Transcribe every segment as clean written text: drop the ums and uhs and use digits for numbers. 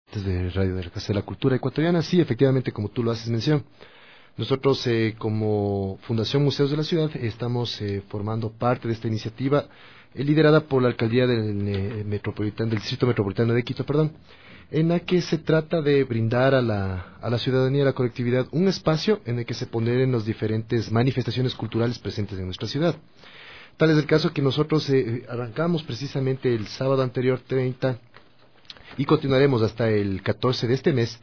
desde Radio de la Casa de la Cultura Ecuatoriana. Sí, efectivamente, como tú lo haces mención, nosotros como Fundación Museos de la Ciudad estamos formando parte de esta iniciativa liderada por la Alcaldía del Distrito Metropolitano de Quito, perdón, en la que se trata de brindar a la ciudadanía, a la colectividad, un espacio en el que se ponderen las diferentes manifestaciones culturales presentes en nuestra ciudad. Tal es el caso que nosotros arrancamos precisamente el sábado anterior 30 y continuaremos hasta el 14 de este mes,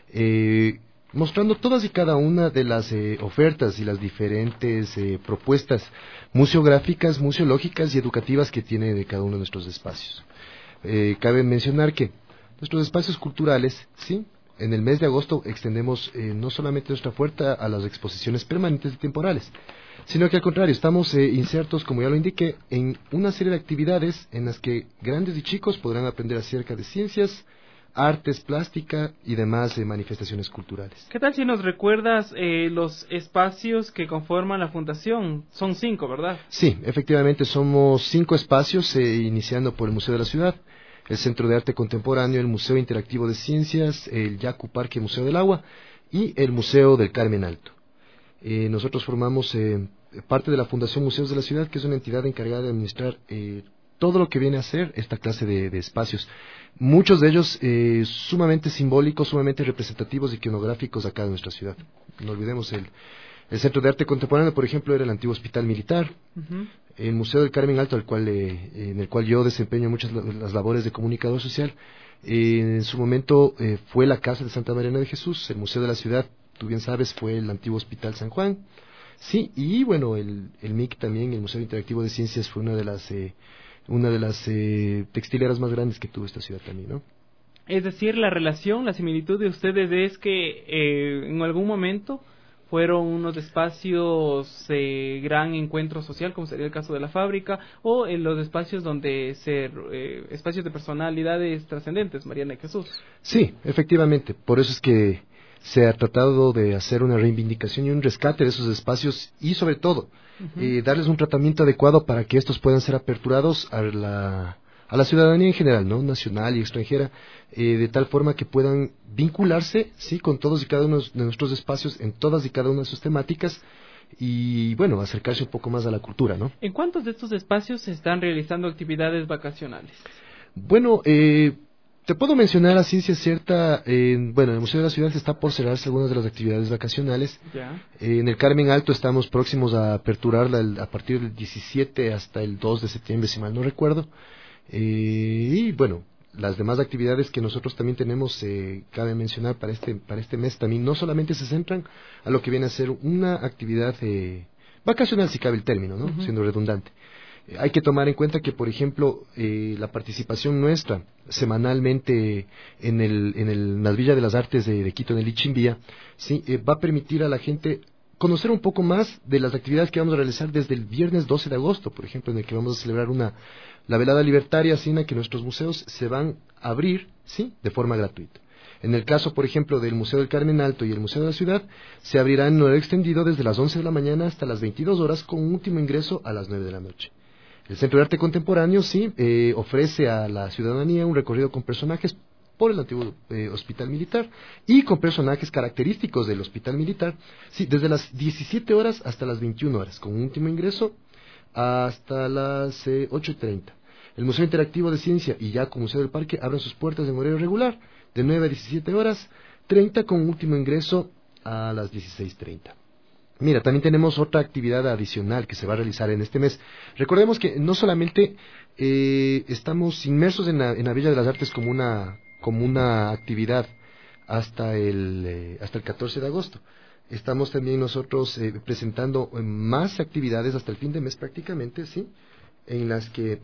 mostrando todas y cada una de las ofertas y las diferentes propuestas museográficas, museológicas y educativas que tiene de cada uno de nuestros espacios. Cabe mencionar que nuestros espacios culturales, sí, en el mes de agosto extendemos no solamente nuestra oferta a las exposiciones permanentes y temporales, sino que al contrario, estamos insertos, como ya lo indiqué, en una serie de actividades en las que grandes y chicos podrán aprender acerca de ciencias, artes, plástica y demás manifestaciones culturales. ¿Qué tal si nos recuerdas los espacios que conforman la fundación? Son 5, ¿verdad? Sí, efectivamente somos 5 espacios, iniciando por el Museo de la Ciudad, el Centro de Arte Contemporáneo, el Museo Interactivo de Ciencias, el Yacu Parque Museo del Agua y el Museo del Carmen Alto. Nosotros formamos parte de la Fundación Museos de la Ciudad, que es una entidad encargada de administrar todo lo que viene a ser esta clase de espacios. Muchos de ellos sumamente simbólicos, sumamente representativos y iconográficos acá de nuestra ciudad. No olvidemos el Centro de Arte Contemporáneo, por ejemplo, era el antiguo Hospital Militar. Uh-huh. El Museo del Carmen Alto, en el cual yo desempeño muchas las labores de comunicador social, en su momento fue la Casa de Santa María de Jesús. El Museo de la Ciudad, tú bien sabes, fue el antiguo Hospital San Juan. Sí, y bueno, el MIC también, el Museo Interactivo de Ciencias, fue una de las textileras más grandes que tuvo esta ciudad también, ¿no? Es decir, la relación, la similitud de ustedes es que en algún momento fueron unos espacios gran encuentro social, como sería el caso de la fábrica, o en los espacios donde espacios de personalidades trascendentes, Mariana y Jesús. Sí, efectivamente, por eso es que se ha tratado de hacer una reivindicación y un rescate de esos espacios y sobre todo darles un tratamiento adecuado para que estos puedan ser aperturados a la ciudadanía en general, ¿no? Nacional y extranjera, de tal forma que puedan vincularse, sí, con todos y cada uno de nuestros espacios en todas y cada una de sus temáticas y bueno, acercarse un poco más a la cultura, ¿no? ¿En cuántos de estos espacios se están realizando actividades vacacionales? Bueno, te puedo mencionar a ciencia cierta, bueno, en el Museo de la Ciudad está por cerrarse algunas de las actividades vacacionales. Ya. En el Carmen Alto estamos próximos a aperturarla a partir del 17 hasta el 2 de septiembre, si mal no recuerdo. Y bueno, las demás actividades que nosotros también tenemos, cabe mencionar para este mes también, no solamente se centran a lo que viene a ser una actividad vacacional, si cabe el término, ¿no? Uh-huh. Siendo redundante. Hay que tomar en cuenta que, por ejemplo, la participación nuestra semanalmente en la Villa de las Artes de Quito, en el Ichimbía, ¿sí? Va a permitir a la gente conocer un poco más de las actividades que vamos a realizar desde el viernes 12 de agosto, por ejemplo, en el que vamos a celebrar la velada libertaria, ¿sí? En la que nuestros museos se van a abrir, ¿sí? De forma gratuita. En el caso, por ejemplo, del Museo del Carmen Alto y el Museo de la Ciudad, se abrirá en horario extendido desde las 11 de la mañana hasta las 22 horas, con un último ingreso a las 9 de la noche. El Centro de Arte Contemporáneo, sí, ofrece a la ciudadanía un recorrido con personajes por el antiguo Hospital Militar y con personajes característicos del Hospital Militar, sí, desde las 17 horas hasta las 21 horas, con un último ingreso hasta las 8:30. El Museo Interactivo de Ciencia y Yacu Museo del Parque abren sus puertas en horario regular, de 9 a 17 horas 30, con un último ingreso a las 16:30. Mira, también tenemos otra actividad adicional que se va a realizar en este mes. Recordemos que no solamente estamos inmersos en la Villa de las Artes como una actividad hasta el 14 de agosto. Estamos también nosotros presentando más actividades hasta el fin de mes prácticamente, ¿sí? En las que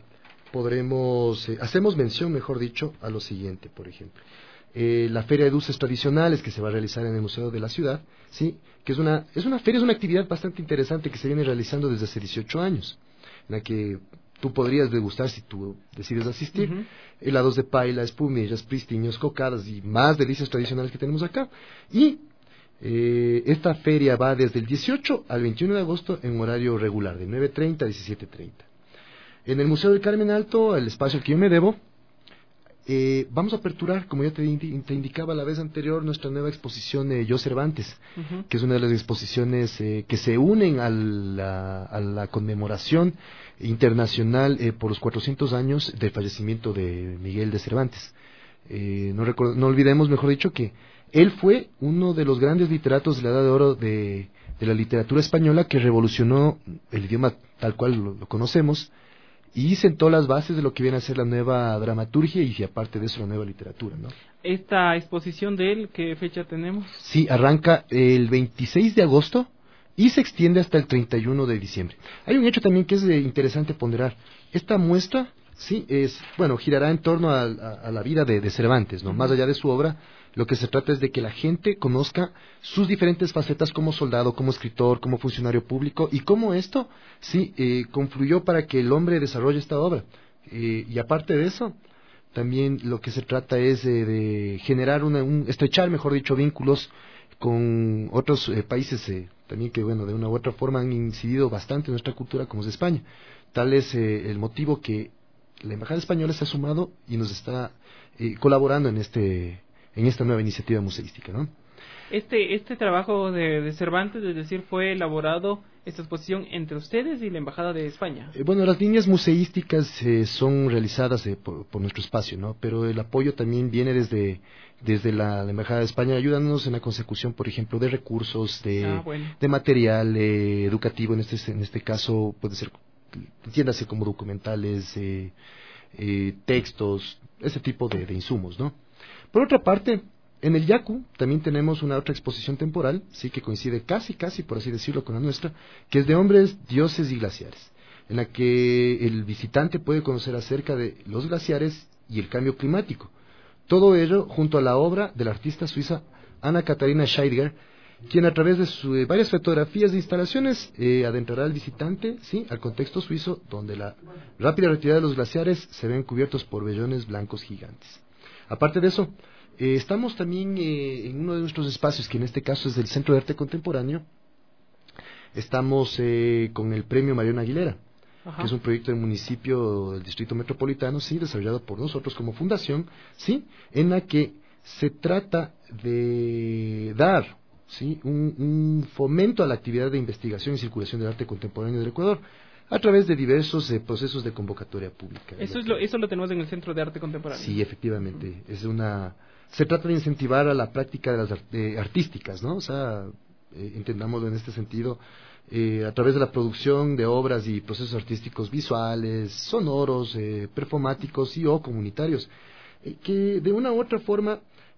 hacemos mención, mejor dicho, a lo siguiente, por ejemplo. La Feria de Dulces Tradicionales que se va a realizar en el Museo de la Ciudad, ¿sí? Que es una actividad bastante interesante que se viene realizando desde hace 18 años, en la que tú podrías degustar, si tú decides asistir, uh-huh, helados de paila, espumillas, pristiños, cocadas y más delicias tradicionales que tenemos acá. Y esta feria va desde el 18 al 21 de agosto en horario regular, de 9:30 a 17:30. En el Museo del Carmen Alto, el espacio al que yo me debo, vamos a aperturar, como ya te indicaba la vez anterior, nuestra nueva exposición Yo Cervantes, que es una de las exposiciones que se unen a la conmemoración internacional por los 400 años del fallecimiento de Miguel de Cervantes. No olvidemos, mejor dicho, que él fue uno de los grandes literatos de la Edad de Oro de la literatura española, que revolucionó el idioma tal cual lo conocemos, y sentó las bases de lo que viene a ser la nueva dramaturgia y aparte de eso la nueva literatura, ¿no? ¿Esta exposición de él, qué fecha tenemos? Sí, arranca el 26 de agosto y se extiende hasta el 31 de diciembre. Hay un hecho también que es interesante ponderar. Esta muestra, sí, girará en torno a la vida de Cervantes, ¿no? Más allá de su obra, lo que se trata es de que la gente conozca sus diferentes facetas como soldado, como escritor, como funcionario público, y cómo esto, sí, confluyó para que el hombre desarrolle esta obra. Y aparte de eso, también lo que se trata es de generar estrechar, mejor dicho, vínculos con otros países también que, bueno, de una u otra forma han incidido bastante en nuestra cultura, como es España. Tal es el motivo que la Embajada Española se ha sumado y nos está colaborando en esta nueva iniciativa museística, ¿no? Este trabajo de Cervantes, es decir, fue elaborado, esta exposición, entre ustedes y la Embajada de España. Bueno, las líneas museísticas son realizadas por nuestro espacio, ¿no? Pero el apoyo también viene desde la Embajada de España, ayudándonos en la consecución, por ejemplo, de recursos, de material educativo, en este caso puede ser, entiéndase, como documentales, textos, ese tipo de insumos, ¿no? Por otra parte, en el Yaku también tenemos una otra exposición temporal, sí, que coincide casi, por así decirlo, con la nuestra, que es de hombres, dioses y glaciares, en la que el visitante puede conocer acerca de los glaciares y el cambio climático. Todo ello junto a la obra de la artista suiza Anna Katharina Scheidegger, quien a través de varias fotografías de instalaciones adentrará al visitante, sí, al contexto suizo, donde la rápida retirada de los glaciares se ven cubiertos por vellones blancos gigantes. Aparte de eso, estamos también en uno de nuestros espacios, que en este caso es del Centro de Arte Contemporáneo. Estamos con el Premio Mariona Aguilera, que es un proyecto del municipio del Distrito Metropolitano, sí, desarrollado por nosotros como fundación, sí, en la que se trata de dar, sí, un fomento a la actividad de investigación y circulación del arte contemporáneo del Ecuador, a través de diversos procesos de convocatoria pública. Eso lo tenemos en el Centro de Arte Contemporáneo. Sí, efectivamente. Se trata de incentivar a la práctica de las artísticas, ¿no? O sea, entendámoslo en este sentido, a través de la producción de obras y procesos artísticos visuales, sonoros, performáticos y o comunitarios, que de una u otra forma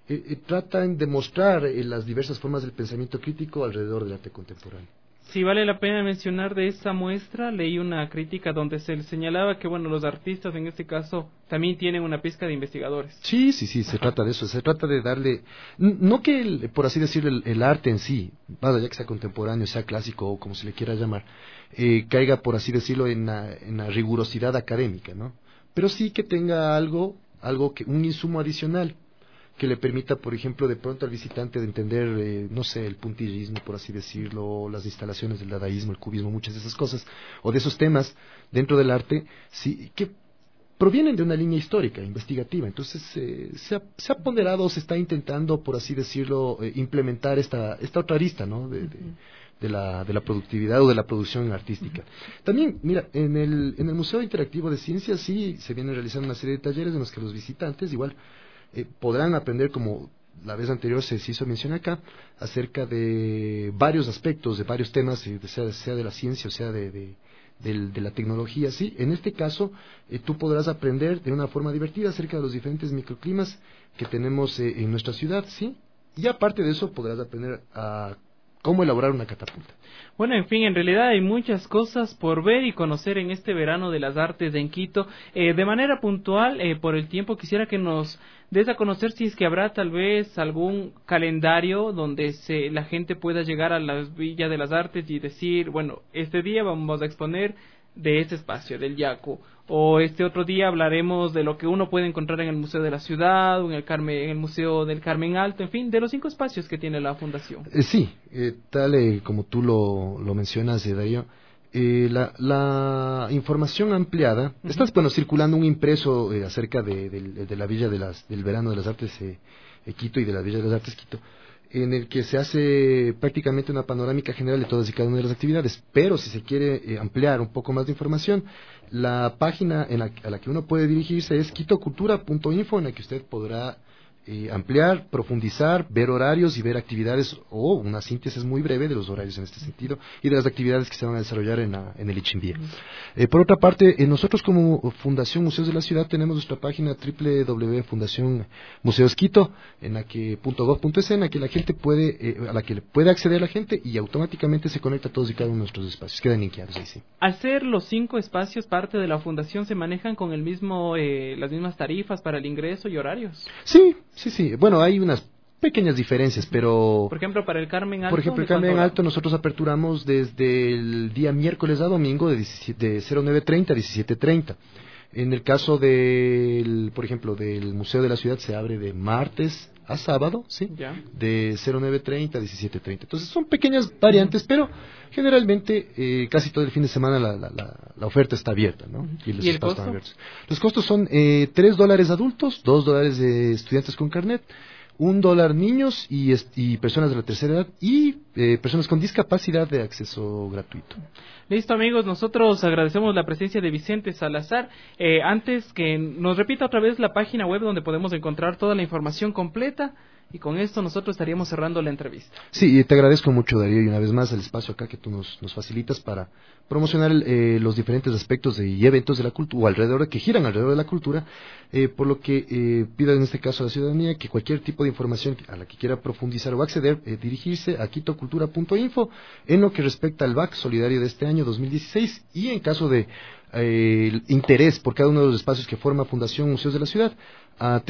tratan de mostrar las diversas formas del pensamiento crítico alrededor del arte contemporáneo. Sí, vale la pena mencionar de esa muestra, leí una crítica donde se señalaba que, bueno, los artistas en este caso también tienen una pizca de investigadores. Sí, se trata de eso, se trata de darle, no que, por así decirlo, el arte en sí, más allá que sea contemporáneo, sea clásico o como se le quiera llamar, caiga, por así decirlo, en la rigurosidad académica, ¿no? Pero sí que tenga algo un insumo adicional, que le permita, por ejemplo, de pronto al visitante de entender, no sé, el puntillismo, por así decirlo, las instalaciones del dadaísmo, el cubismo, muchas de esas cosas, o de esos temas dentro del arte, sí, que provienen de una línea histórica, investigativa. Entonces, se ha ponderado, se está intentando, por así decirlo, implementar esta otra arista, ¿no?, de la productividad o de la producción artística. También, mira, en el Museo Interactivo de Ciencias sí se vienen realizando una serie de talleres en los que los visitantes igual podrán aprender, como la vez anterior se hizo mención acá, acerca de varios aspectos, de varios temas, sea de la ciencia o sea de la tecnología. Sí, en este caso tú podrás aprender de una forma divertida acerca de los diferentes microclimas que tenemos en nuestra ciudad, sí, y aparte de eso podrás aprender a cómo elaborar una catapulta. Bueno, en fin, en realidad hay muchas cosas por ver y conocer en este verano de las artes en Quito. De manera puntual, por el tiempo, quisiera que nos des a conocer si es que habrá tal vez algún calendario donde la gente pueda llegar a la Villa de las Artes y decir, bueno, este día vamos a exponer de este espacio, del Yaku, o este otro día hablaremos de lo que uno puede encontrar en el Museo de la Ciudad, o en el Museo del Carmen Alto, en fin, de los 5 espacios que tiene la Fundación. Sí, tal como tú lo mencionas, Darío, La información ampliada, está circulando un impreso acerca de la Villa del Verano de las Artes Quito y de la Villa de las Artes Quito, en el que se hace prácticamente una panorámica general de todas y cada una de las actividades, pero si se quiere ampliar un poco más de información, la página a la que uno puede dirigirse es quitocultura.info, en la que usted podrá ampliar, profundizar, ver horarios y ver actividades o una síntesis muy breve de los horarios en este sentido y de las actividades que se van a desarrollar en el Ichimbía. Por otra parte, nosotros como Fundación Museos de la Ciudad tenemos nuestra página www.fundacionmuseosquito en la que .gov.es, en la que la gente a la que puede acceder la gente y automáticamente se conecta a todos y cada uno de nuestros espacios. Quedan linkeados ahí, sí. Al ser los 5 espacios parte de la fundación, ¿se manejan con el mismo las mismas tarifas para el ingreso y horarios? Sí. Bueno, hay unas pequeñas diferencias, pero... Por ejemplo, para el Carmen Alto... Por ejemplo, el Carmen Alto nosotros aperturamos desde el día miércoles a domingo de 09:30 a 17:30. En el caso por ejemplo, del Museo de la Ciudad se abre de martes a sábado, ¿sí? Ya. De 09:30 a 17:30. Entonces son pequeñas variantes, pero generalmente casi todo el fin de semana la oferta está abierta, ¿no? Y el costo? Los costos son $3 adultos, $2 de estudiantes con carnet, $1 niños y personas de la tercera edad y personas con discapacidad de acceso gratuito. Listo, amigos, nosotros agradecemos la presencia de Vicente Salazar. Antes que nos repita otra vez la página web donde podemos encontrar toda la información completa. Y con esto nosotros estaríamos cerrando la entrevista. Sí, y te agradezco mucho, Darío, y una vez más el espacio acá que tú nos facilitas para promocionar los diferentes aspectos y eventos de la cultura, que giran alrededor de la cultura, por lo que pido en este caso a la ciudadanía que cualquier tipo de información a la que quiera profundizar o acceder, dirigirse a quitocultura.info en lo que respecta al BAC solidario de este año 2016 y en caso de interés por cada uno de los espacios que forma Fundación Museos de la Ciudad, a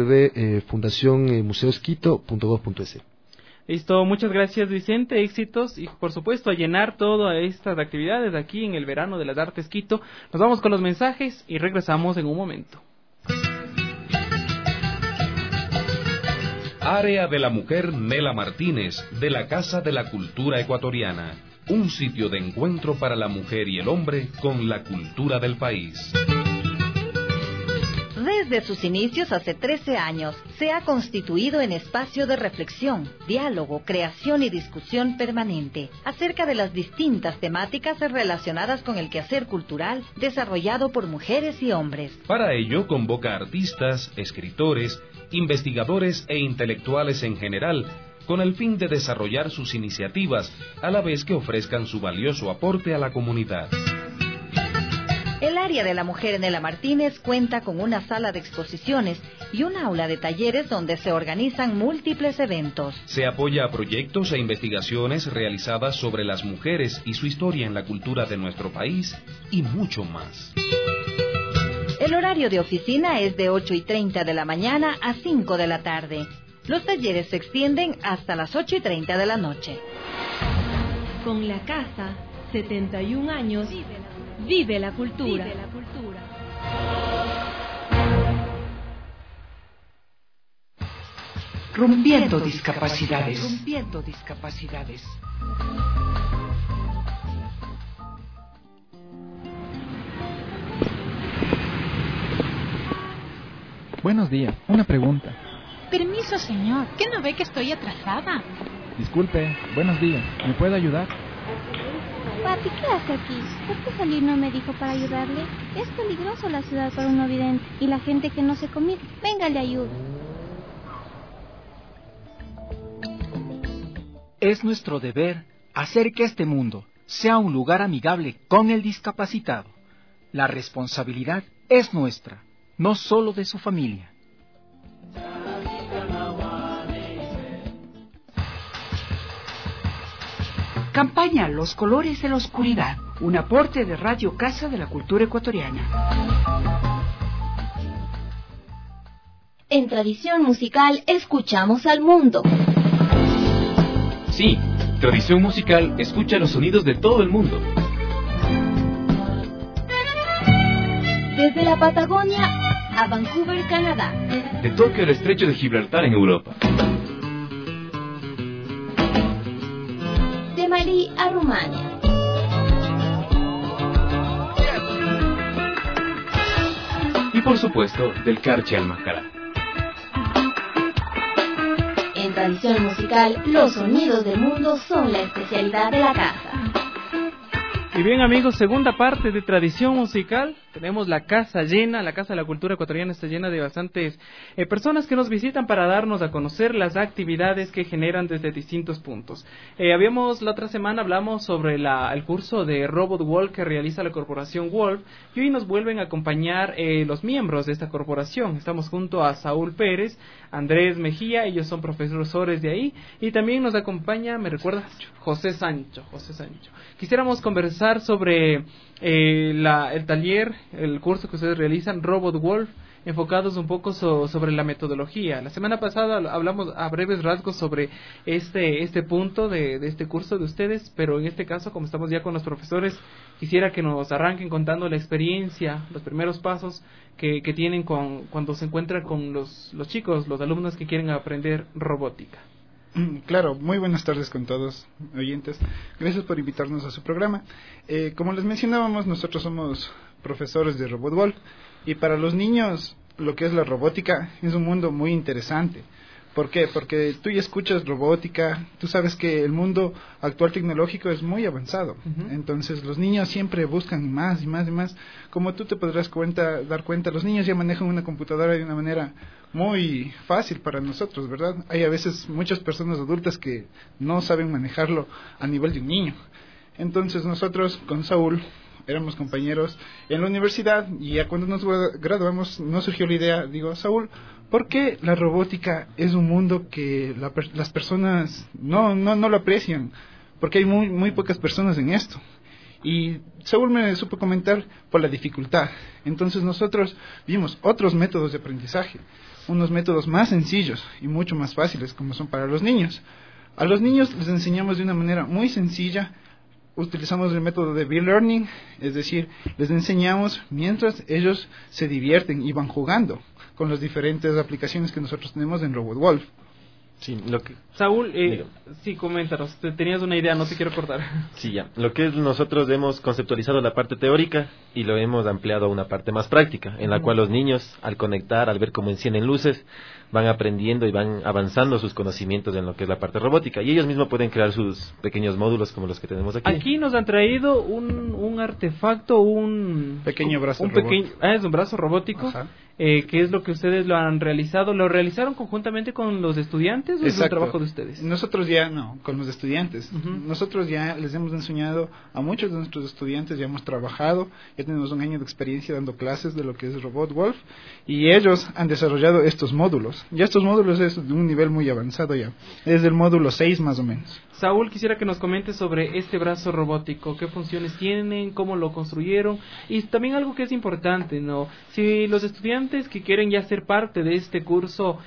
www.fundacionmuseosquito.gov.es. Listo, muchas gracias, Vicente, éxitos y por supuesto a llenar todas estas actividades aquí en el Verano de las Artes Quito. Nos vamos con los mensajes y regresamos en un momento. Área de la Mujer Nela Martínez, de la Casa de la Cultura Ecuatoriana. Un sitio de encuentro para la mujer y el hombre con la cultura del país. Desde sus inicios hace 13 años, se ha constituido en espacio de reflexión, diálogo, creación y discusión permanente acerca de las distintas temáticas relacionadas con el quehacer cultural desarrollado por mujeres y hombres. Para ello convoca a artistas, escritores, investigadores e intelectuales en general, con el fin de desarrollar sus iniciativas, a la vez que ofrezcan su valioso aporte a la comunidad. El área de la mujer Nela Martínez cuenta con una sala de exposiciones y un aula de talleres donde se organizan múltiples eventos. Se apoya a proyectos e investigaciones realizadas sobre las mujeres y su historia en la cultura de nuestro país y mucho más. El horario de oficina es de 8:30 de la mañana a 5 de la tarde. Los talleres se extienden hasta las 8:30 de la noche. Con la casa, 71 años, vive la cultura. Rompiendo discapacidades. Buenos días, una pregunta. Permiso, señor. ¿Qué no ve que estoy atrasada? Disculpe, buenos días. ¿Me puede ayudar? Papi, ¿qué hace aquí? ¿Por qué salir no me dijo para ayudarle? Es peligroso la ciudad para un no vidente y la gente que no se comió. Venga, le ayudo. Es nuestro deber hacer que este mundo sea un lugar amigable con el discapacitado. La responsabilidad es nuestra, no solo de su familia. Campaña Los Colores de la Oscuridad, un aporte de Radio Casa de la Cultura Ecuatoriana. En Tradición Musical escuchamos al mundo. Sí, Tradición Musical escucha los sonidos de todo el mundo. Desde la Patagonia a Vancouver, Canadá. De Tokio al Estrecho de Gibraltar en Europa. De Malí a Rumania. por supuesto del Carche al Macará. En tradición musical, los sonidos del mundo son la especialidad de la casa. Y bien amigos, segunda parte de tradición musical, tenemos la casa llena, la Casa de la Cultura Ecuatoriana está llena de bastantes personas que nos visitan para darnos a conocer las actividades que generan desde distintos puntos. La otra semana hablamos sobre el curso de Robot Wolf que realiza la corporación Wolf y hoy nos vuelven a acompañar los miembros de esta corporación. Estamos junto a Saúl Pérez, Andrés Mejía, ellos son profesores de ahí y también nos acompaña, ¿me recuerdas? José Sancho. Quisiéramos conversar sobre el taller, el curso que ustedes realizan, Robot Wolf, enfocados un poco sobre la metodología. La semana pasada hablamos a breves rasgos sobre este punto de este curso de ustedes, pero en este caso, como estamos ya con los profesores, quisiera que nos arranquen contando la experiencia, los primeros pasos que tienen cuando se encuentran con los chicos, los alumnos que quieren aprender robótica. Claro, muy buenas tardes con todos oyentes. Gracias por invitarnos a su programa. Como les mencionábamos, nosotros somos profesores de Robot Wolf y para los niños lo que es la robótica es un mundo muy interesante. ¿Por qué? Porque tú ya escuchas robótica, tú sabes que el mundo actual tecnológico es muy avanzado. Entonces los niños siempre buscan más y más y más. Como tú te podrás dar cuenta, los niños ya manejan una computadora de una manera muy fácil para nosotros, ¿verdad? Hay a veces muchas personas adultas que no saben manejarlo a nivel de un niño. Entonces nosotros con Saúl éramos compañeros en la universidad y ya cuando nos graduamos nos surgió la idea, digo, Saúl, ¿por qué la robótica es un mundo que las personas no lo aprecian? Porque hay muy pocas personas en esto. Y Saúl me supo comentar por la dificultad. Entonces nosotros vimos otros métodos de aprendizaje, unos métodos más sencillos y mucho más fáciles como son para los niños. A los niños les enseñamos de una manera muy sencilla. Utilizamos el método de B-Learning, es decir, les enseñamos mientras ellos se divierten y van jugando con las diferentes aplicaciones que nosotros tenemos en Robot Wolf. Sí, Saúl, sí, coméntanos, tenías una idea, no te quiero cortar. Sí, ya. Lo que es nosotros hemos conceptualizado la parte teórica y lo hemos ampliado a una parte más práctica, en la cual los niños, al conectar, al ver cómo encienden luces, van aprendiendo y van avanzando sus conocimientos en lo que es la parte robótica. Y ellos mismos pueden crear sus pequeños módulos como los que tenemos aquí. Aquí nos han traído un artefacto, un pequeño brazo robótico. Es un brazo robótico. ¿Qué es lo que ustedes lo han realizado? ¿Lo realizaron conjuntamente con los estudiantes o es un trabajo de ustedes? Nosotros ya no, con los estudiantes. Nosotros ya les hemos enseñado a muchos de nuestros estudiantes, ya hemos trabajado, ya tenemos un año de experiencia dando clases de lo que es Robot Wolf y ellos han desarrollado estos módulos. Ya estos módulos es de un nivel muy avanzado ya, es del módulo 6 más o menos. Saúl, quisiera que nos comentes sobre este brazo robótico, qué funciones tienen, cómo lo construyeron y también algo que es importante, ¿no? Si los estudiantes que quieren ya ser parte de este curso,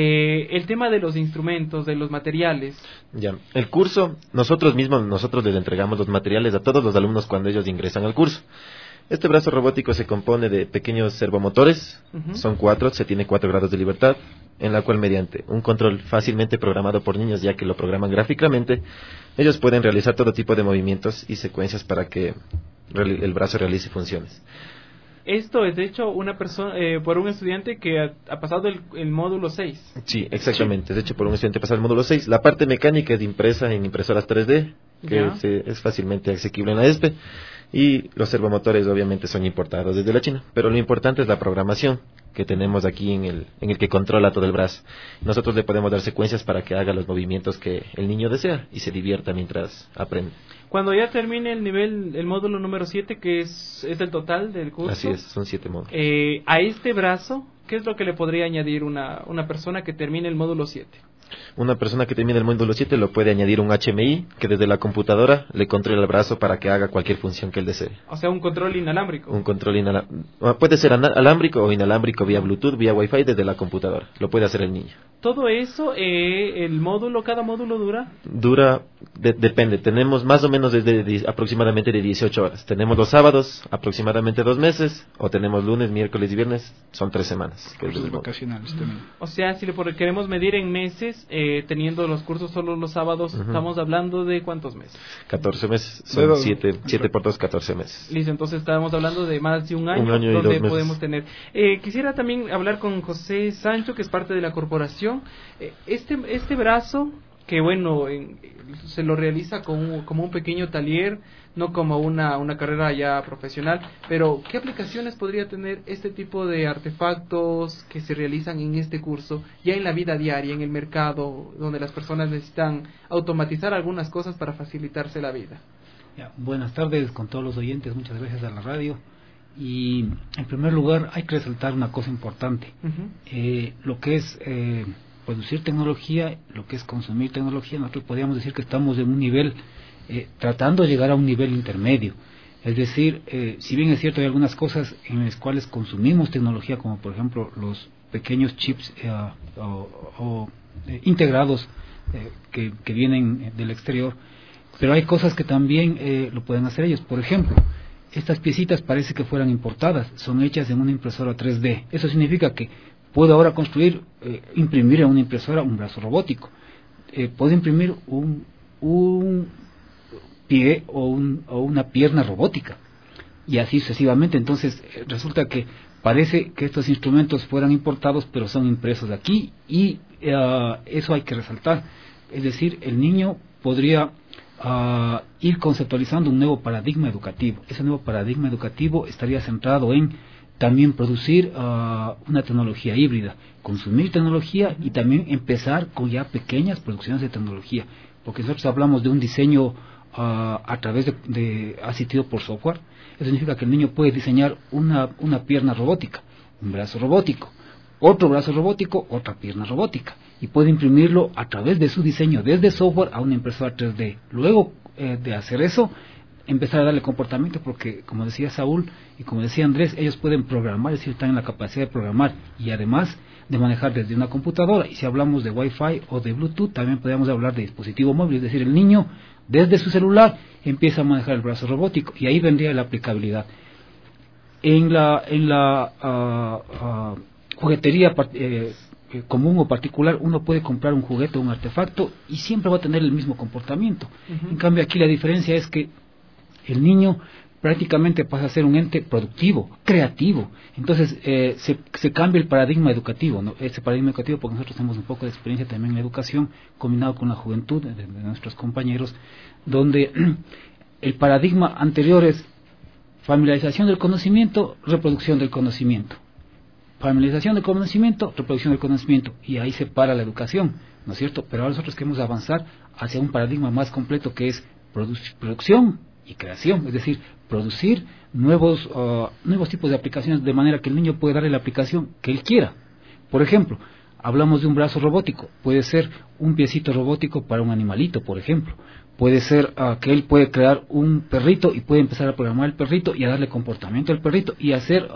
el tema de los instrumentos, de los materiales. Ya, el curso, nosotros les entregamos los materiales a todos los alumnos cuando ellos ingresan al curso. Este brazo robótico se compone de pequeños servomotores, son 4, se tiene 4 grados de libertad, en la cual mediante un control fácilmente programado por niños, ya que lo programan gráficamente, ellos pueden realizar todo tipo de movimientos y secuencias para que el brazo realice funciones. Esto es, de hecho, una persona por un estudiante que ha pasado el módulo 6. Sí, exactamente. De hecho, por un estudiante pasado el módulo 6. La parte mecánica es impresa en impresoras 3D, que es fácilmente asequible en la ESPE. Y los servomotores, obviamente, son importados desde la China. Pero lo importante es la programación que tenemos aquí en el que controla todo el brazo. Nosotros le podemos dar secuencias para que haga los movimientos que el niño desea y se divierta mientras aprende. Cuando ya termine el módulo número 7, que es el total del curso. Así es, son 7 módulos. A este brazo, ¿qué es lo que le podría añadir una persona que termine el módulo 7? Una persona que termine el módulo 7 lo puede añadir un HMI que desde la computadora le controla el brazo para que haga cualquier función que él desee. O sea, un control inalámbrico. Un control inalámbrico. Puede ser alámbrico o inalámbrico vía Bluetooth, vía Wi-Fi desde la computadora. Lo puede hacer el niño. todo eso, cada módulo dura, depende, tenemos más o menos aproximadamente de 18 horas. Tenemos los sábados, aproximadamente 2 meses, o tenemos lunes, miércoles y viernes, son 3 semanas. Cursos vacacionales también. O sea, si queremos medir en meses, teniendo los cursos solo los sábados, estamos hablando de ¿cuántos meses? 14 meses, son 7 por 2, 14 meses. Listo, entonces estamos hablando de más de un año donde podemos tener. Quisiera también hablar con José Sancho, que es parte de la corporación. Este brazo, que bueno, se lo realiza como un pequeño taller, no como una carrera ya profesional, pero ¿qué aplicaciones podría tener este tipo de artefactos que se realizan en este curso, ya en la vida diaria, en el mercado, donde las personas necesitan automatizar algunas cosas para facilitarse la vida? Buenas tardes con todos los oyentes, muchas gracias a la radio. Y en primer lugar hay que resaltar una cosa importante, lo que es producir tecnología, lo que es consumir tecnología. Nosotros podríamos decir que estamos en un nivel, tratando de llegar a un nivel intermedio. Es decir, si bien es cierto, hay algunas cosas en las cuales consumimos tecnología, como por ejemplo los pequeños chips integrados que vienen del exterior, pero hay cosas que también lo pueden hacer ellos. Por ejemplo, estas piecitas parece que fueran importadas, son hechas en una impresora 3D. Eso significa que puedo ahora imprimir en una impresora un brazo robótico. Puedo imprimir un pie o una pierna robótica, y así sucesivamente. Entonces resulta que parece que estos instrumentos fueran importados, pero son impresos aquí, y eso hay que resaltar. Es decir, el niño podría ir conceptualizando un nuevo paradigma educativo. Ese nuevo paradigma educativo estaría centrado en también producir una tecnología híbrida, consumir tecnología y también empezar con ya pequeñas producciones de tecnología, porque nosotros hablamos de un diseño a través de asistido por software. Eso significa que el niño puede diseñar una pierna robótica, un brazo robótico, otro brazo robótico, otra pierna robótica, y puede imprimirlo a través de su diseño desde software a una impresora 3D. Luego de hacer eso, empezar a darle comportamiento, porque como decía Saúl y como decía Andrés, ellos pueden programar, es decir, están en la capacidad de programar y además de manejar desde una computadora. Y si hablamos de Wi-Fi o de Bluetooth, también podemos hablar de dispositivo móvil, es decir, el niño desde su celular empieza a manejar el brazo robótico, y ahí vendría la aplicabilidad. En la juguetería común o particular, uno puede comprar un juguete o un artefacto y siempre va a tener el mismo comportamiento. En cambio, aquí la diferencia es que el niño prácticamente pasa a ser un ente productivo, creativo. Entonces se cambia el paradigma educativo, ¿no? Ese paradigma educativo, porque nosotros tenemos un poco de experiencia también en la educación, combinado con la juventud de nuestros compañeros, donde el paradigma anterior es familiarización del conocimiento, reproducción del conocimiento. Familiarización del conocimiento, reproducción del conocimiento, y ahí se para la educación, ¿no es cierto? Pero ahora nosotros queremos avanzar hacia un paradigma más completo, que es producción y creación, es decir, producir nuevos tipos de aplicaciones, de manera que el niño puede darle la aplicación que él quiera. Por ejemplo, hablamos de un brazo robótico, puede ser un piecito robótico para un animalito, por ejemplo. Puede ser que él puede crear un perrito y puede empezar a programar el perrito y a darle comportamiento al perrito y hacer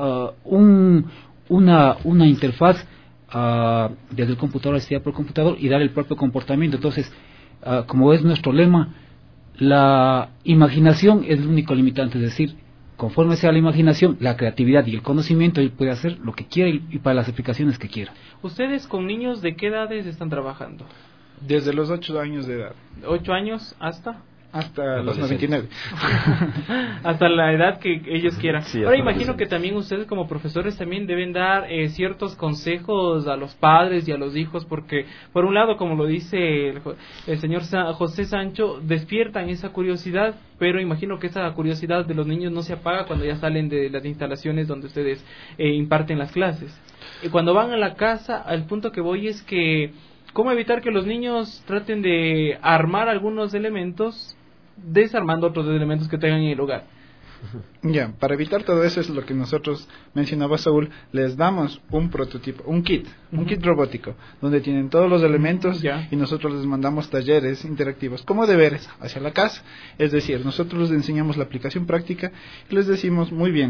una interfaz desde el computador, asistida por computador, y dar el propio comportamiento. Entonces, como es nuestro lema, la imaginación es el único limitante, es decir, conforme sea la imaginación, la creatividad y el conocimiento, él puede hacer lo que quiera y para las aplicaciones que quiera. ¿Ustedes con niños de qué edades están trabajando? Desde los 8 años de edad. ¿8 años hasta? Hasta los 99. Hasta la edad que ellos quieran. Sí, ahora imagino que también ustedes como profesores también deben dar ciertos consejos a los padres y a los hijos, porque por un lado, como lo dice el señor José Sancho, despiertan esa curiosidad, pero imagino que esa curiosidad de los niños no se apaga cuando ya salen de las instalaciones donde ustedes imparten las clases. Cuando van a la casa, al punto que voy es que ¿cómo evitar que los niños traten de armar algunos elementos desarmando otros elementos que tengan en el hogar? Ya, para evitar todo eso es lo que nosotros mencionaba Saúl, les damos un prototipo, un kit robótico, donde tienen todos los elementos y nosotros les mandamos talleres interactivos como deberes hacia la casa. Es decir, nosotros les enseñamos la aplicación práctica y les decimos, muy bien,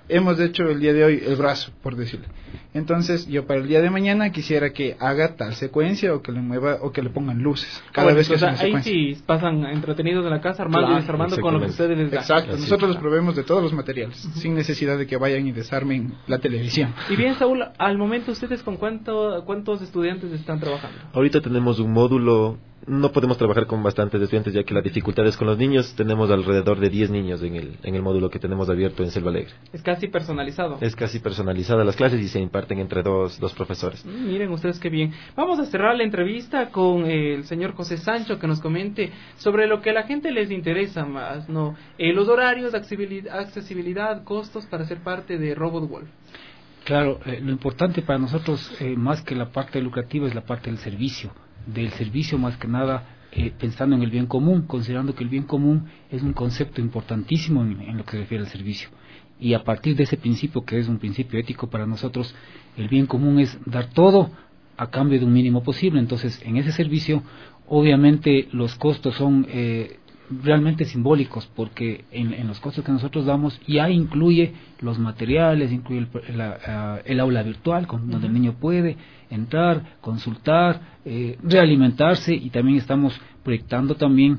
hemos hecho el día de hoy el brazo, por decirlo. Entonces, yo para el día de mañana quisiera que haga tal secuencia o que le mueva o que le pongan luces cada vez que hace una secuencia. Ahí sí pasan entretenidos en la casa, armando y desarmando con lo que ustedes les dan. Exacto, nosotros les proveemos de todos los materiales, sin necesidad de que vayan y desarmen la televisión. Y bien, Saúl, al momento ustedes con cuántos estudiantes están trabajando. Ahorita tenemos un módulo. No podemos trabajar con bastantes estudiantes ya que la dificultad es con los niños. Tenemos alrededor de 10 niños en el módulo que tenemos abierto en Selva Alegre. Es casi personalizado. Es casi personalizada las clases y se imparten entre dos profesores. Miren ustedes qué bien. Vamos a cerrar la entrevista con el señor José Sancho, que nos comente sobre lo que a la gente les interesa más, ¿no? Los horarios, accesibilidad, costos para ser parte de Robot Wolf. Claro, lo importante para nosotros, más que la parte lucrativa, es la parte del servicio más que nada, pensando en el bien común, considerando que el bien común es un concepto importantísimo en lo que se refiere al servicio. Y a partir de ese principio, que es un principio ético para nosotros, el bien común es dar todo a cambio de un mínimo posible. Entonces, en ese servicio, obviamente los costos son realmente simbólicos, porque en los costos que nosotros damos ya incluye los materiales, incluye el aula virtual donde el niño puede entrar, consultar, realimentarse, y también estamos proyectando también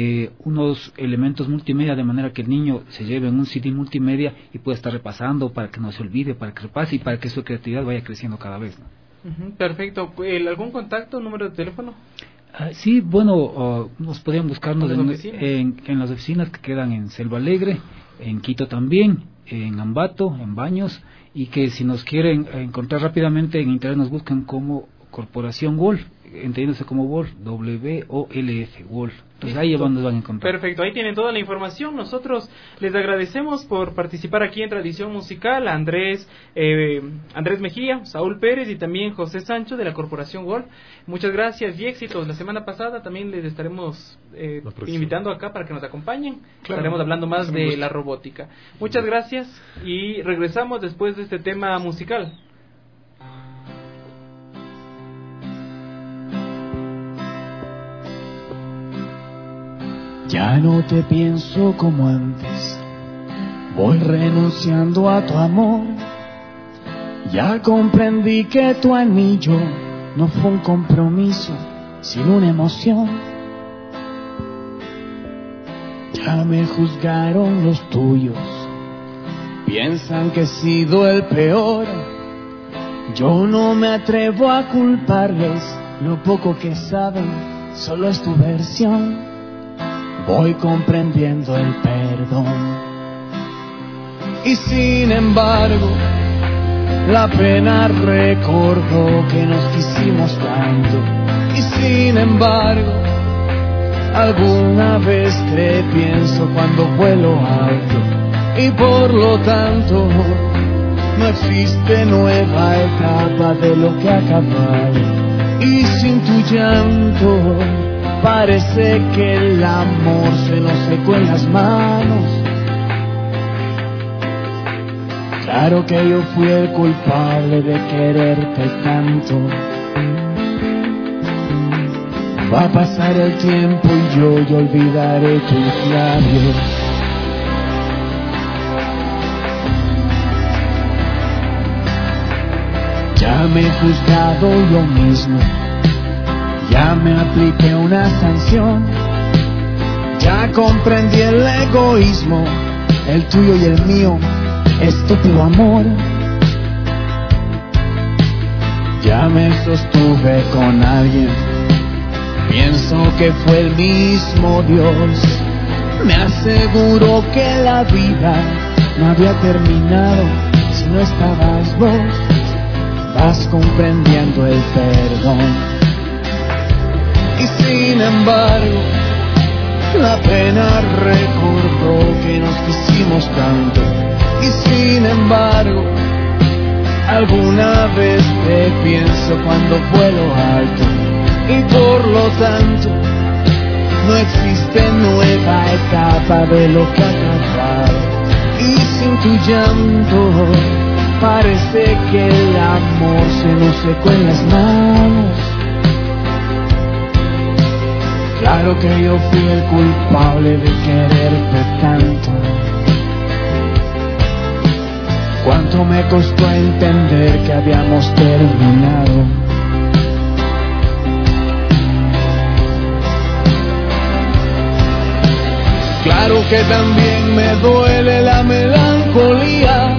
unos elementos multimedia, de manera que el niño se lleve en un CD multimedia y pueda estar repasando para que no se olvide, para que repase y para que su creatividad vaya creciendo cada vez, ¿no? Perfecto. ¿Algún contacto, número de teléfono? Sí, bueno, nos podrían buscarnos en las oficinas que quedan en Selva Alegre, en Quito también, en Ambato, en Baños, y que si nos quieren encontrar rápidamente en internet nos buscan como Corporación Wolf, entendiéndose como Wolf, W-O-L-F, Wolf. Entonces ahí nos van a encontrar. Perfecto, ahí tienen toda la información. Nosotros les agradecemos por participar aquí en Tradición Musical a Andrés Mejía, Saúl Pérez y también José Sancho de la Corporación Wolf. Muchas gracias y éxitos. La semana pasada también les estaremos invitando acá para que nos acompañen. Claro, estaremos hablando más de la robótica. Muchas gracias y regresamos después de este tema musical. Ya no te pienso como antes, voy renunciando a tu amor. Ya comprendí que tu anillo no fue un compromiso, sino una emoción. Ya me juzgaron los tuyos, piensan que he sido el peor. Yo no me atrevo a culparles, lo poco que saben solo es tu versión. Voy comprendiendo el perdón. Y sin embargo, la pena recordó que nos quisimos tanto. Y sin embargo, alguna vez te pienso cuando vuelo alto. Y por lo tanto, no existe nueva etapa de lo que ha acabado. Y sin tu llanto, parece que el amor se nos secó en las manos. Claro que yo fui el culpable de quererte tanto. Va a pasar el tiempo y yo olvidaré tus labios. Ya me he juzgado yo mismo, ya me apliqué una sanción, ya comprendí el egoísmo, el tuyo y el mío, estúpido amor. Ya me sostuve con alguien, pienso que fue el mismo Dios. Me aseguró que la vida no había terminado si no estabas vos. Vas comprendiendo el perdón. Y sin embargo, la pena recordó que nos quisimos tanto. Y sin embargo, alguna vez te pienso cuando vuelo alto. Y por lo tanto, no existe nueva etapa de lo que ha acabado. Y sin tu llanto, parece que el amor se nos secó en las manos. Claro que yo fui el culpable de quererte tanto. Cuánto me costó entender que habíamos terminado. Claro que también me duele la melancolía.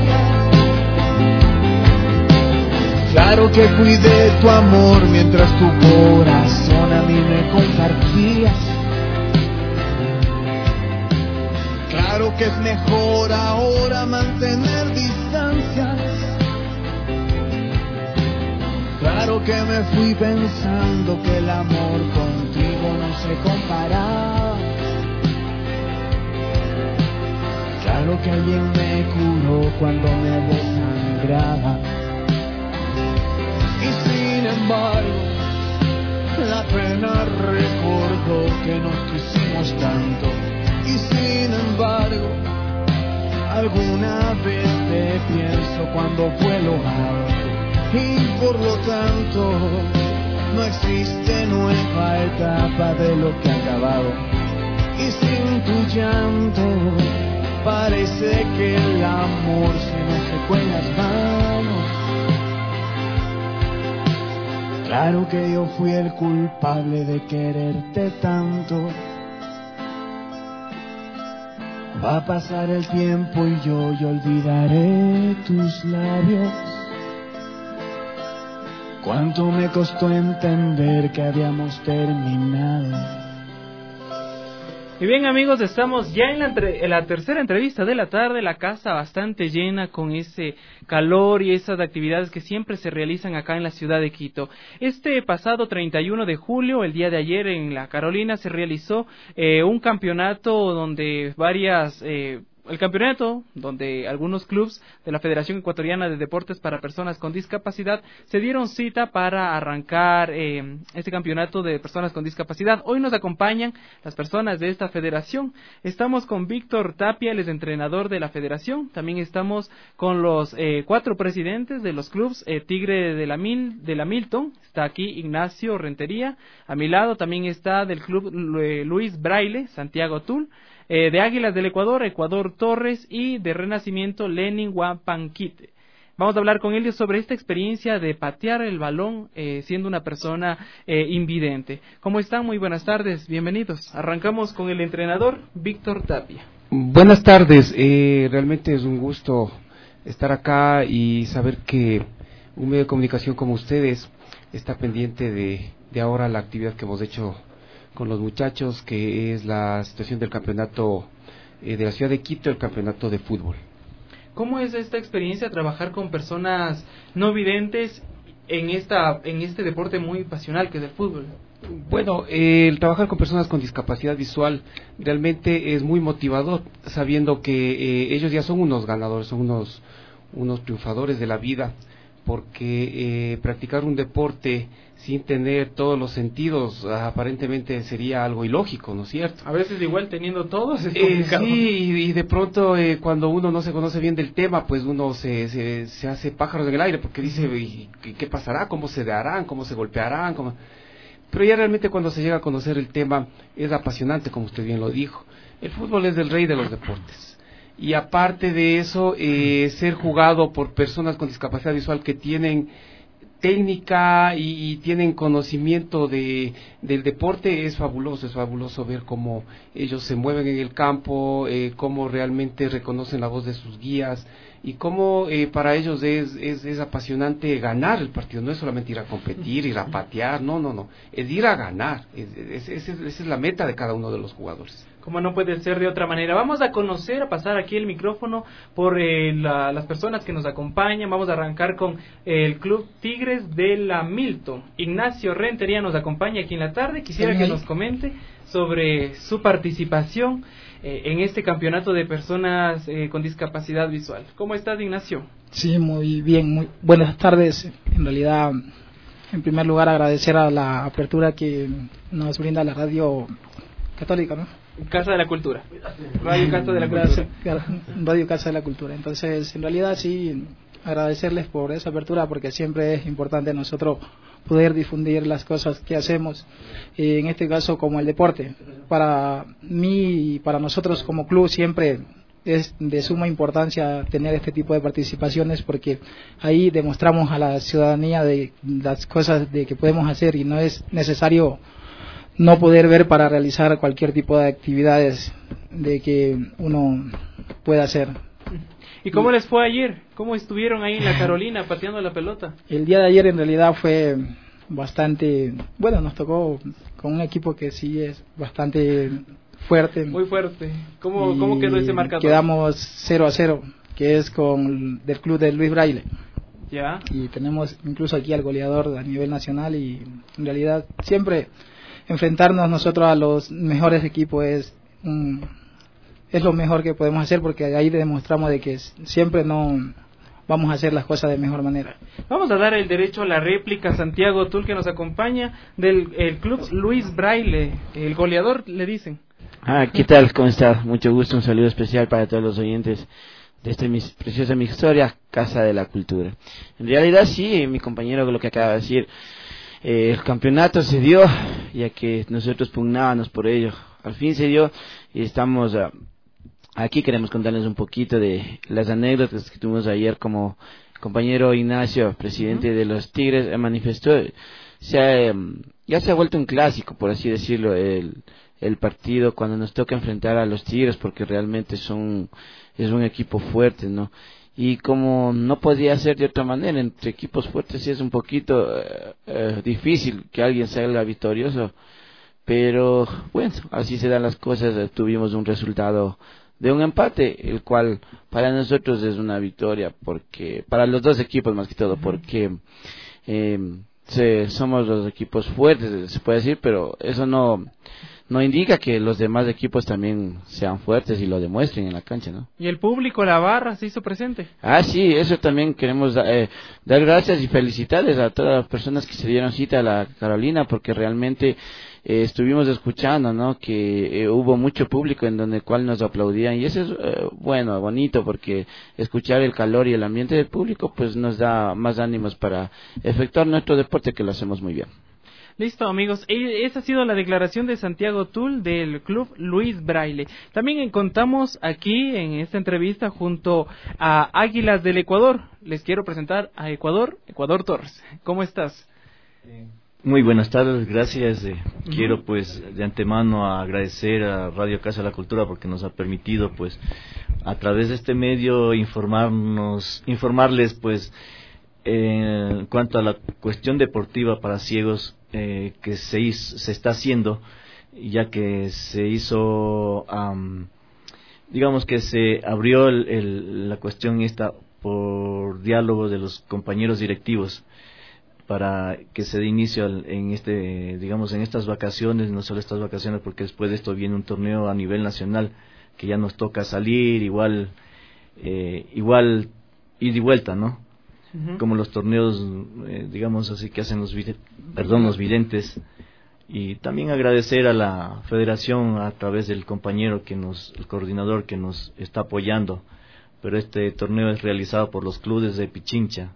Claro que cuidé tu amor mientras tu corazón a mí me compartías. Claro que es mejor ahora mantener distancias. Claro que me fui pensando que el amor contigo no se comparaba. Claro que alguien me curó cuando me desangraba. Y sin embargo, la pena recordó que nos quisimos tanto. Y sin embargo, alguna vez te pienso cuando vuelo alto. Y por lo tanto, no existe nueva etapa de lo que ha acabado. Y sin tu llanto, parece que el amor se nos secó en las manos. Claro que yo fui el culpable de quererte tanto. Va a pasar el tiempo y yo olvidaré tus labios. Cuánto me costó entender que habíamos terminado. Y bien, amigos, estamos ya en la tercera entrevista de la tarde, la casa bastante llena con ese calor y esas actividades que siempre se realizan acá en la ciudad de Quito. Este pasado 31 de julio, el día de ayer en La Carolina, se realizó un campeonato donde donde algunos clubes de la Federación Ecuatoriana de Deportes para Personas con Discapacidad se dieron cita para arrancar este campeonato de personas con discapacidad. Hoy nos acompañan las personas de esta federación. Estamos con Víctor Tapia, él es entrenador de la federación. También estamos con los 4 presidentes de los clubes Tigre de la Milton. Está aquí Ignacio Rentería. A mi lado también está del club Luis Braille, Santiago Tul. De Águilas del Ecuador, Ecuador Torres, y de Renacimiento, Lenin Huampanquite. Vamos a hablar con ellos sobre esta experiencia de patear el balón siendo una persona invidente. ¿Cómo están? Muy buenas tardes, bienvenidos. Arrancamos con el entrenador Víctor Tapia. Buenas tardes, realmente es un gusto estar acá y saber que un medio de comunicación como ustedes está pendiente de ahora la actividad que hemos hecho con los muchachos, que es la situación del campeonato de la ciudad de Quito, el campeonato de fútbol. ¿Cómo es esta experiencia trabajar con personas no videntes en este deporte muy pasional que es el fútbol? Bueno, el trabajar con personas con discapacidad visual realmente es muy motivador, sabiendo que ellos ya son unos ganadores, son unos triunfadores de la vida, porque practicar un deporte sin tener todos los sentidos aparentemente sería algo ilógico, ¿no es cierto? A veces igual teniendo todos es complicado. Sí, y de pronto cuando uno no se conoce bien del tema, pues uno se hace pájaros en el aire, porque dice, ¿qué pasará? ¿Cómo se darán? ¿Cómo se golpearán? Pero ya realmente cuando se llega a conocer el tema es apasionante, como usted bien lo dijo. El fútbol es el rey de los deportes. Y aparte de eso, ser jugado por personas con discapacidad visual que tienen técnica y tienen conocimiento del deporte, es fabuloso ver cómo ellos se mueven en el campo, cómo realmente reconocen la voz de sus guías y cómo para ellos es apasionante ganar el partido. No es solamente ir a competir, ir a patear, no, es ir a ganar. Esa es la meta de cada uno de los jugadores. Como no puede ser de otra manera. Vamos a pasar aquí el micrófono por las personas que nos acompañan. Vamos a arrancar con el Club Tigres de la Milton. Ignacio Rentería nos acompaña aquí en la tarde. Quisiera que nos comente sobre su participación en este campeonato de personas con discapacidad visual. ¿Cómo estás, Ignacio? Sí, muy bien, muy buenas tardes. En realidad, en primer lugar, agradecer a la apertura que nos brinda la radio católica, ¿no? Casa de la Cultura. Radio Casa de la Cultura. Radio Casa de la Cultura. Entonces, en realidad sí, agradecerles por esa apertura, porque siempre es importante nosotros poder difundir las cosas que hacemos, en este caso como el deporte. Para mí y para nosotros como club siempre es de suma importancia tener este tipo de participaciones, porque ahí demostramos a la ciudadanía de las cosas de que podemos hacer, y no es necesario no poder ver para realizar cualquier tipo de actividades de que uno pueda hacer. ¿Y cómo les fue ayer? ¿Cómo estuvieron ahí en la Carolina pateando la pelota? El día de ayer en realidad fue bastante, bueno, nos tocó con un equipo que sí es bastante fuerte. Muy fuerte. ¿Cómo quedó ese marcador? Quedamos 0-0, que es del club de Luis Braille. Ya. Y tenemos incluso aquí al goleador a nivel nacional, y en realidad siempre enfrentarnos nosotros a los mejores equipos es lo mejor que podemos hacer, porque ahí demostramos de que siempre no vamos a hacer las cosas de mejor manera. Vamos a dar el derecho a la réplica a Santiago Tul, que nos acompaña del club Luis Braille, el goleador, le dicen. ¿Qué tal? ¿Cómo estás? Mucho gusto, un saludo especial para todos los oyentes de esta preciosa mi historia, Casa de la Cultura. En realidad sí, mi compañero lo que acaba de decir, el campeonato se dio, ya que nosotros pugnábamos por ello. Al fin se dio y estamos aquí. Queremos contarles un poquito de las anécdotas que tuvimos ayer. Como compañero Ignacio, presidente de los Tigres, manifestó, ya se ha vuelto un clásico, por así decirlo, el partido cuando nos toca enfrentar a los Tigres, porque realmente es un equipo fuerte, ¿no? Y como no podía ser de otra manera, entre equipos fuertes sí es un poquito difícil que alguien salga victorioso, pero bueno, así se dan las cosas. Tuvimos un resultado de un empate, el cual para nosotros es una victoria, porque para los dos equipos más que todo, porque somos los equipos fuertes, se puede decir, pero eso no indica que los demás equipos también sean fuertes y lo demuestren en la cancha, ¿no? ¿Y el público, la barra, se hizo presente? Sí, eso también queremos dar gracias y felicidades a todas las personas que se dieron cita a la Carolina, porque realmente estuvimos escuchando, ¿no?, que hubo mucho público en donde cual nos aplaudían, y eso es bonito, porque escuchar el calor y el ambiente del público pues nos da más ánimos para efectuar nuestro deporte, que lo hacemos muy bien. Listo, amigos, esa ha sido la declaración de Santiago Tul del club Luis Braille. También contamos aquí en esta entrevista junto a Águilas del Ecuador. Les quiero presentar a Ecuador Torres. ¿Cómo estás? Muy buenas tardes, gracias. Quiero pues de antemano agradecer a Radio Casa de la Cultura, porque nos ha permitido pues a través de este medio informarles pues en cuanto a la cuestión deportiva para ciegos que se está haciendo, ya que se hizo, digamos que se abrió la cuestión esta por diálogo de los compañeros directivos, para que se dé inicio en estas vacaciones, no solo estas vacaciones, porque después de esto viene un torneo a nivel nacional que ya nos toca salir igual ida y vuelta, ¿no? Como los torneos, digamos así, que hacen los videntes. Y también agradecer a la federación a través del compañero el coordinador que nos está apoyando. Pero este torneo es realizado por los clubes de Pichincha.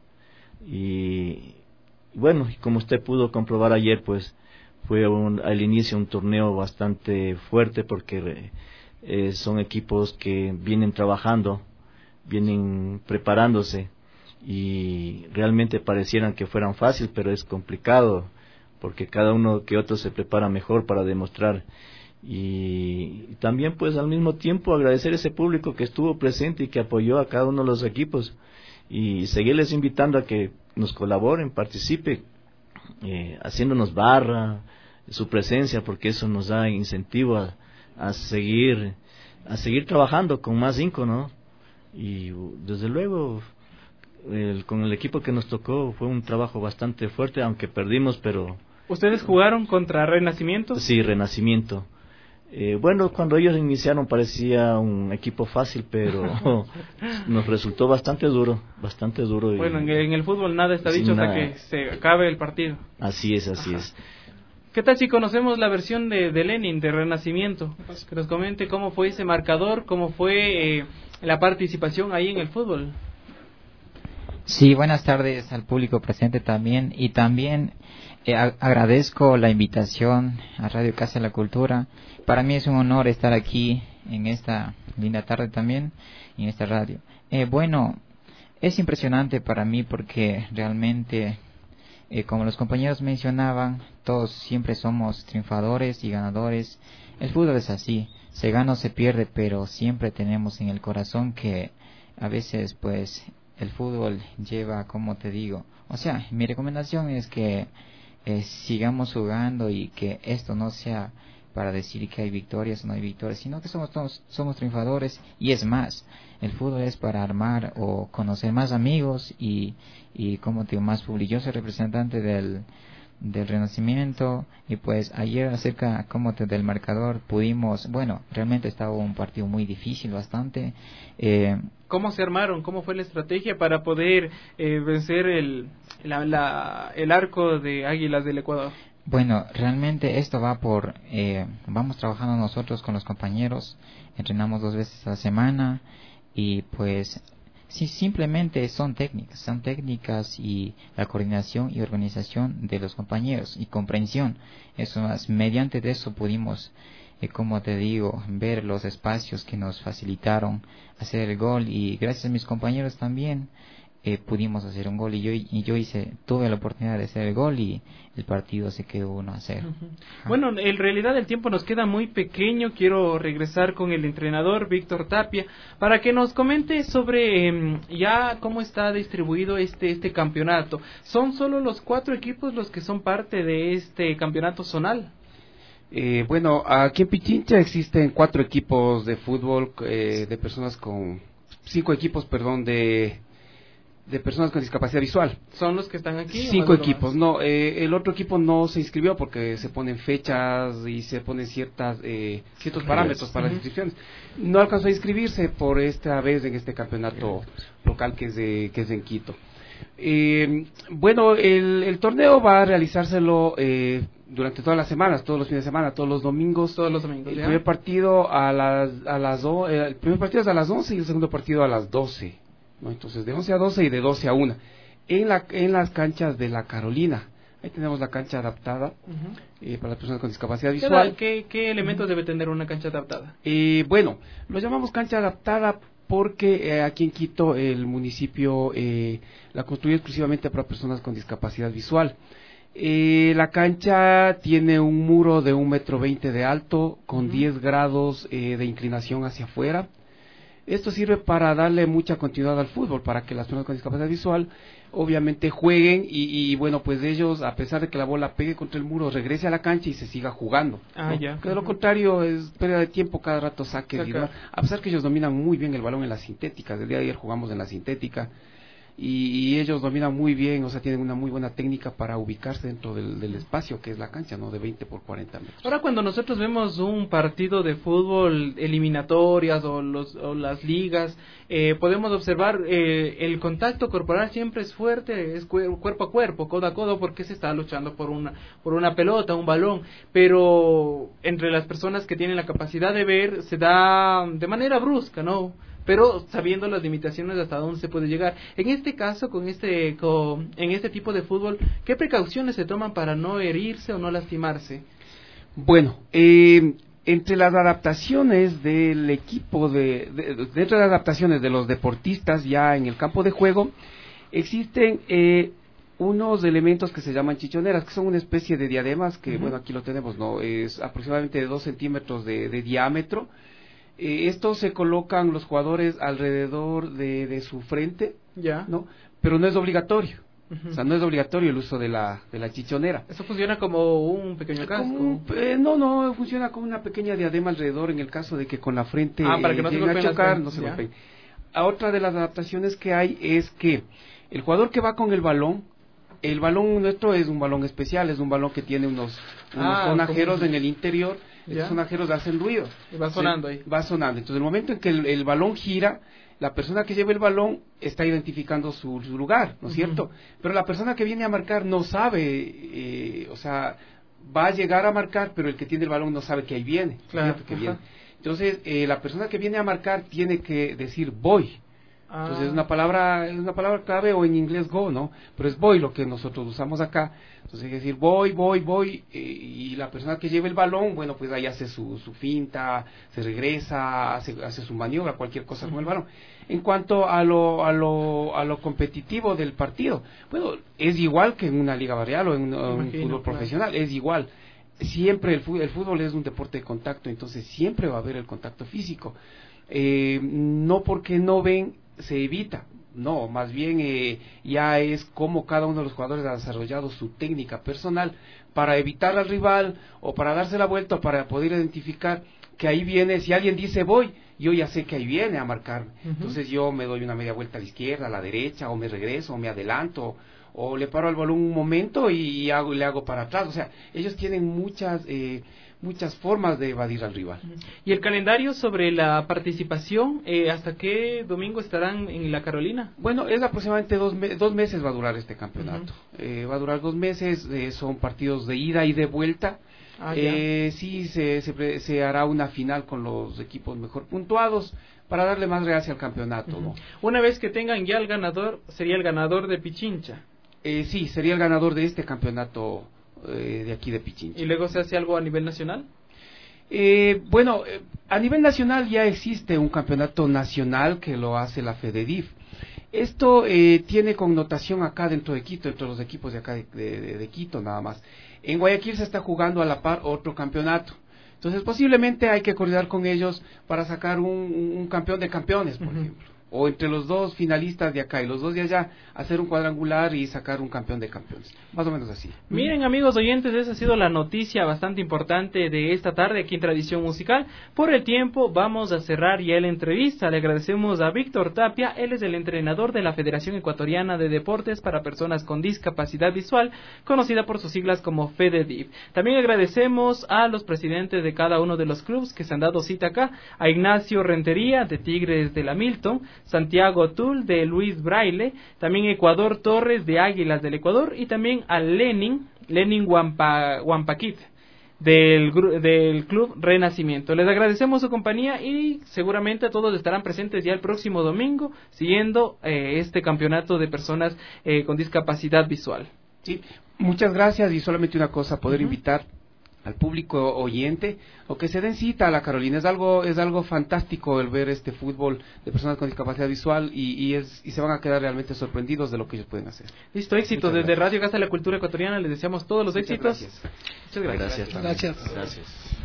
Y bueno, como usted pudo comprobar ayer, pues fue al inicio un torneo bastante fuerte, porque son equipos que vienen trabajando, vienen preparándose, y realmente parecieran que fueran fácil, pero es complicado, porque cada uno que otro se prepara mejor para demostrar. Y también pues al mismo tiempo agradecer a ese público que estuvo presente y que apoyó a cada uno de los equipos, y seguirles invitando a que nos colaboren, participen, haciéndonos barra, su presencia, porque eso nos da incentivo a seguir trabajando con más ahínco, ¿no? Y desde luego con el equipo que nos tocó fue un trabajo bastante fuerte, aunque perdimos, pero... ¿Ustedes jugaron contra Renacimiento? Sí, Renacimiento. Bueno, cuando ellos iniciaron parecía un equipo fácil, pero nos resultó bastante duro. Bueno, en el fútbol nada está dicho hasta que se acabe el partido. Así es. ¿Qué tal si conocemos la versión de Lenin, de Renacimiento? Que nos comente cómo fue ese marcador, cómo fue la participación ahí en el fútbol. Sí, buenas tardes al público presente también, y también agradezco la invitación a Radio Casa de la Cultura. Para mí es un honor estar aquí en esta linda tarde también, en esta radio. Bueno, es impresionante para mí porque realmente, como los compañeros mencionaban, todos siempre somos triunfadores y ganadores. El fútbol es así, se gana o se pierde, pero siempre tenemos en el corazón que a veces pues el fútbol lleva, como te digo, o sea, mi recomendación es que sigamos jugando y que esto no sea para decir que hay victorias o no hay victorias, sino que somos triunfadores. Y es más, el fútbol es para armar o conocer más amigos y como te digo, más público. Yo soy representante del Renacimiento, y pues ayer acerca del marcador pudimos, bueno, realmente estaba un partido muy difícil, bastante. ¿Cómo se armaron? ¿Cómo fue la estrategia para poder vencer el arco de Águilas del Ecuador? Bueno, realmente esto va vamos trabajando nosotros con los compañeros, entrenamos 2 veces a la semana, y pues sí, simplemente son técnicas y la coordinación y organización de los compañeros y comprensión. Eso más, mediante de eso pudimos, como te digo, ver los espacios que nos facilitaron hacer el gol, y gracias a mis compañeros también pudimos hacer un gol, y yo tuve la oportunidad de hacer el gol, y el partido se quedó 1-0. Bueno, en realidad el tiempo nos queda muy pequeño. Quiero regresar con el entrenador Víctor Tapia para que nos comente sobre ya cómo está distribuido este campeonato. ¿Son solo los 4 equipos los que son parte de este campeonato zonal? Bueno, aquí en Pichincha existen 4 equipos de fútbol de personas con 5 equipos, perdón, de personas con discapacidad visual. ¿Son los que están aquí? 5 equipos, no, el otro equipo no se inscribió porque se ponen fechas y se ponen ciertos parámetros para las inscripciones. No alcanzó a inscribirse por esta vez en este campeonato local que es en Quito. Bueno, el torneo va a realizárselo durante todas las semanas, todos los fines de semana, todos los domingos. Todos los domingos. El primer partido el primer partido es a las 11 y el segundo partido a las 12. ¿No? Entonces de 11 a 12 y de 12 a 1 en las canchas de la Carolina. Ahí tenemos la cancha adaptada para las personas con discapacidad visual. ¿Qué elementos debe tener una cancha adaptada? Bueno, lo llamamos cancha adaptada porque aquí en Quito el municipio la construyó exclusivamente para personas con discapacidad visual. La cancha tiene un muro de 1,20 m de alto con 10 grados de inclinación hacia afuera. Esto sirve para darle mucha continuidad al fútbol, para que las personas con discapacidad visual obviamente jueguen y bueno, pues ellos, a pesar de que la bola pegue contra el muro, regrese a la cancha y se siga jugando. Ya. Que de lo contrario es pérdida de tiempo, cada rato saques. A pesar que ellos dominan muy bien el balón en las sintéticas. El día de ayer jugamos en la sintética y ellos dominan muy bien, o sea, tienen una muy buena técnica para ubicarse dentro del espacio que es la cancha, ¿no? De 20 por 40 metros. Ahora, cuando nosotros vemos un partido de fútbol, eliminatorias o las ligas, podemos observar el contacto corporal siempre es fuerte, es cuerpo a cuerpo, codo a codo, porque se está luchando por una pelota, un balón, pero entre las personas que tienen la capacidad de ver se da de manera brusca, ¿no? Pero sabiendo las limitaciones hasta dónde se puede llegar. En este caso, en este tipo de fútbol, ¿qué precauciones se toman para no herirse o no lastimarse? Bueno, entre las adaptaciones del equipo, dentro de las adaptaciones de los deportistas ya en el campo de juego, existen unos elementos que se llaman chichoneras, que son una especie de diademas, que bueno, aquí lo tenemos, ¿no? Es aproximadamente de 2 centímetros de diámetro. Estos se colocan los jugadores alrededor de su frente, ¿no? Pero no es obligatorio. O sea, no es obligatorio el uso de la chichonera. ¿Eso funciona como un pequeño casco? No, funciona como una pequeña diadema alrededor en el caso de que con la frente para que no se golpeen, no se golpeen. Otra de las adaptaciones que hay es que el jugador que va con el balón nuestro es un balón especial, es un balón que tiene unos sonajeros en el interior. Estos sonajeros hacen ruido. Y va sonando ahí. Va sonando. Entonces, el momento en que el balón gira, la persona que lleva el balón está identificando su lugar, ¿no es cierto? Pero la persona que viene a marcar no sabe, o sea, va a llegar a marcar, pero el que tiene el balón no sabe que ahí viene. Claro. Que viene. Entonces, la persona que viene a marcar tiene que decir voy, Entonces es una palabra clave, o en inglés go, ¿no? Pero es voy lo que nosotros usamos acá. Entonces hay que decir voy, y la persona que lleva el balón, bueno, pues ahí hace su finta, se regresa, hace su maniobra, cualquier cosa con el balón. En cuanto a lo competitivo del partido, bueno, es igual que en una liga barrial o en un fútbol profesional, es igual. Siempre el fútbol es un deporte de contacto, entonces siempre va a haber el contacto físico. No porque no ven se evita, no, más bien ya es como cada uno de los jugadores ha desarrollado su técnica personal para evitar al rival o para darse la vuelta o para poder identificar que ahí viene. Si alguien dice voy, yo ya sé que ahí viene a marcarme. Entonces yo me doy una media vuelta a la izquierda, a la derecha, o me regreso, o me adelanto, o le paro al balón un momento y le hago para atrás. O sea, ellos tienen muchas formas de evadir al rival. ¿Y el calendario sobre la participación? ¿Hasta qué domingo estarán en la Carolina? Bueno, es aproximadamente 2 meses va a durar este campeonato. Va a durar 2 meses, son partidos de ida y de vuelta. Sí, se hará una final con los equipos mejor puntuados para darle más gracia al campeonato, ¿no? Una vez que tengan ya el ganador, sería el ganador de Pichincha. Sí, sería el ganador de este campeonato de aquí de Pichincha. ¿Y luego se hace algo a nivel nacional? Bueno, a nivel nacional ya existe un campeonato nacional que lo hace la FEDEDIF. Esto tiene connotación acá dentro de Quito, entre los equipos de acá de Quito nada más. En Guayaquil se está jugando a la par otro campeonato. Entonces posiblemente hay que coordinar con ellos para sacar un campeón de campeones, por ejemplo. O entre los 2 finalistas de acá y los 2 de allá, hacer un cuadrangular y sacar un campeón de campeones. Más o menos así. Miren, amigos oyentes, esa ha sido la noticia bastante importante de esta tarde aquí en Tradición Musical. Por el tiempo vamos a cerrar ya la entrevista. Le agradecemos a Víctor Tapia, él es el entrenador de la Federación Ecuatoriana de Deportes para Personas con Discapacidad Visual, conocida por sus siglas como FEDEDIV. También agradecemos a los presidentes de cada uno de los clubes que se han dado cita acá, a Ignacio Rentería de Tigres de la Milton, Santiago Tul de Luis Braille, también Ecuador Torres de Águilas del Ecuador y también a Lenin Huampaquit del Club Renacimiento. Les agradecemos su compañía y seguramente todos estarán presentes ya el próximo domingo siguiendo este campeonato de personas con discapacidad visual. Sí, muchas gracias y solamente una cosa, poder invitar al público oyente o que se den cita a la Carolina. Es algo fantástico el ver este fútbol de personas con discapacidad visual y se van a quedar realmente sorprendidos de lo que ellos pueden hacer. Listo, éxito. Desde Radio Casa de la Cultura Ecuatoriana les deseamos todos los éxitos. Muchas gracias. Gracias.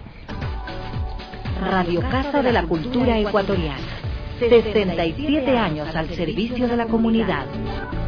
Radio Casa de la Cultura Ecuatoriana. 67 años al servicio de la comunidad.